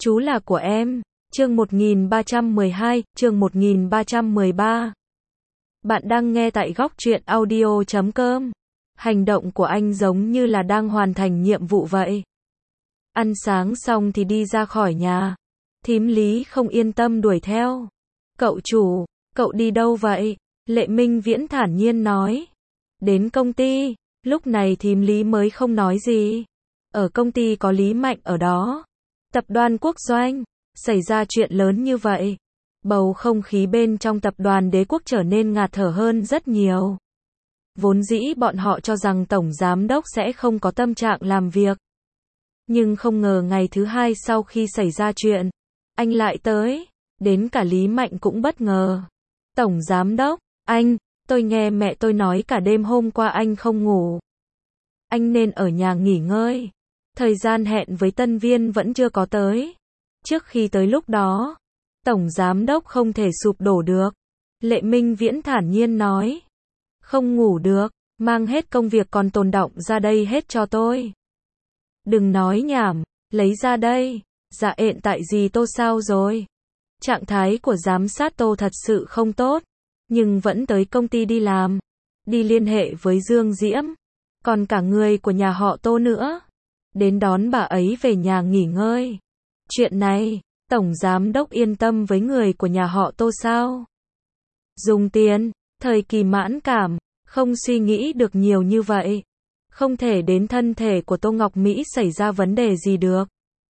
Chú là của em. Chương 1312, chương 1313. Bạn đang nghe tại góc truyện audio.com. Hành động của anh giống như là đang hoàn thành nhiệm vụ vậy. Ăn sáng xong thì đi ra khỏi nhà. Thím Lý không yên tâm đuổi theo. Cậu chủ, cậu đi đâu vậy? Lệ Minh Viễn thản nhiên nói. Đến công ty. Lúc này thím Lý mới không nói gì. Ở công ty có Lý Mạnh ở đó. Tập đoàn Quốc Doanh. Xảy ra chuyện lớn như vậy. Bầu không khí bên trong tập đoàn Đế Quốc trở nên ngạt thở hơn rất nhiều. Vốn dĩ bọn họ cho rằng Tổng Giám Đốc sẽ không có tâm trạng làm việc. Nhưng không ngờ ngày thứ hai sau khi xảy ra chuyện, anh lại tới. Đến cả Lý Mạnh cũng bất ngờ. Tổng Giám Đốc, tôi nghe mẹ tôi nói cả đêm hôm qua anh không ngủ. Anh nên ở nhà nghỉ ngơi. Thời gian hẹn với tân viên vẫn chưa có tới. Trước khi tới lúc đó, Tổng Giám Đốc không thể sụp đổ được. Lệ Minh Viễn thản nhiên nói. Không ngủ được, mang hết công việc còn tồn đọng ra đây hết cho tôi. Đừng nói nhảm, lấy ra đây. Dạ hiện tại gì Tô sao rồi? Trạng thái của giám sát Tô thật sự không tốt, nhưng vẫn tới công ty đi làm. Đi liên hệ với Dương Diễm, còn cả người của nhà họ Tô nữa. Đến đón bà ấy về nhà nghỉ ngơi. Chuyện này, Tổng Giám Đốc yên tâm với người của nhà họ Tô sao? Dùng tiền, thời kỳ mãn cảm, không suy nghĩ được nhiều như vậy. Không thể đến thân thể của Tô Ngọc Mỹ xảy ra vấn đề gì được.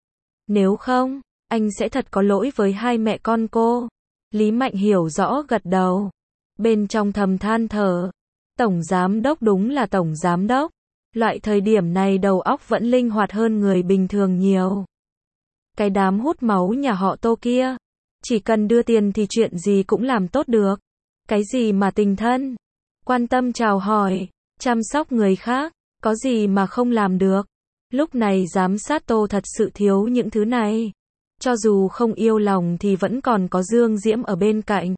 Nếu không, anh sẽ thật có lỗi với hai mẹ con cô. Lý Mạnh hiểu rõ gật đầu. Bên trong thầm than thở. Tổng Giám Đốc đúng là Tổng Giám Đốc. Loại thời điểm này đầu óc vẫn linh hoạt hơn người bình thường nhiều. Cái đám hút máu nhà họ Tô kia, chỉ cần đưa tiền thì chuyện gì cũng làm tốt được. Cái gì mà tình thân, quan tâm chào hỏi, chăm sóc người khác, có gì mà không làm được. Lúc này giám sát Tô thật sự thiếu những thứ này. Cho dù không yêu lòng thì vẫn còn có Dương Diễm ở bên cạnh.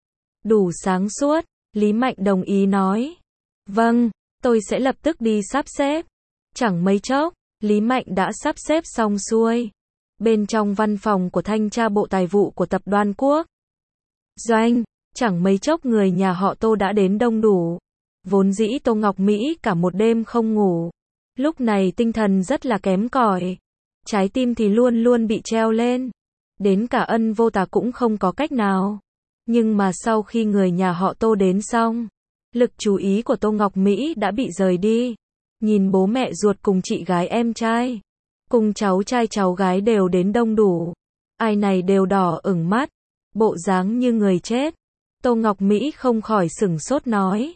Đủ sáng suốt, Lý Mạnh đồng ý nói. Vâng, tôi sẽ lập tức đi sắp xếp. Chẳng mấy chốc, Lý Mạnh đã sắp xếp xong xuôi. Bên trong văn phòng của thanh tra bộ tài vụ của tập đoàn Quốc Doanh, chẳng mấy chốc người nhà họ Tô đã đến đông đủ. Vốn dĩ Tô Ngọc Mỹ cả một đêm không ngủ. Lúc này tinh thần rất là kém cỏi. Trái tim thì luôn luôn bị treo lên. Đến cả Ân Vô Tà cũng không có cách nào. Nhưng mà sau khi người nhà họ Tô đến xong, lực chú ý của Tô Ngọc Mỹ đã bị rời đi. Nhìn bố mẹ ruột cùng chị gái em trai, cùng cháu trai cháu gái đều đến đông đủ. Ai này đều đỏ ửng mắt, bộ dáng như người chết. Tô Ngọc Mỹ không khỏi sửng sốt nói.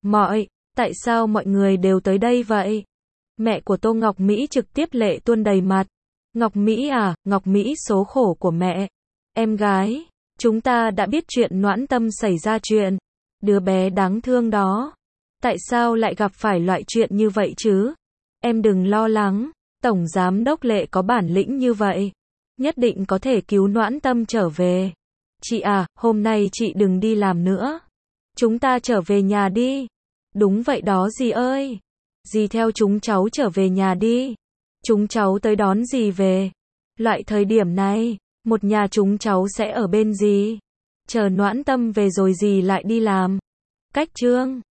Tại sao mọi người đều tới đây vậy? Mẹ của Tô Ngọc Mỹ trực tiếp lệ tuôn đầy mặt. Ngọc Mỹ à, Ngọc Mỹ số khổ của mẹ. Em gái, chúng ta đã biết chuyện Noãn Tâm xảy ra chuyện. Đứa bé đáng thương đó. Tại sao lại gặp phải loại chuyện như vậy chứ? Em đừng lo lắng. Tổng Giám Đốc Lệ có bản lĩnh như vậy. Nhất định có thể cứu Noãn Tâm trở về. Chị à, hôm nay chị đừng đi làm nữa. Chúng ta trở về nhà đi. Đúng vậy đó dì ơi. Dì theo chúng cháu trở về nhà đi. Chúng cháu tới đón dì về. Loại thời điểm này, một nhà chúng cháu sẽ ở bên dì. Chờ Noãn Tâm về rồi dì lại đi làm. Cách chương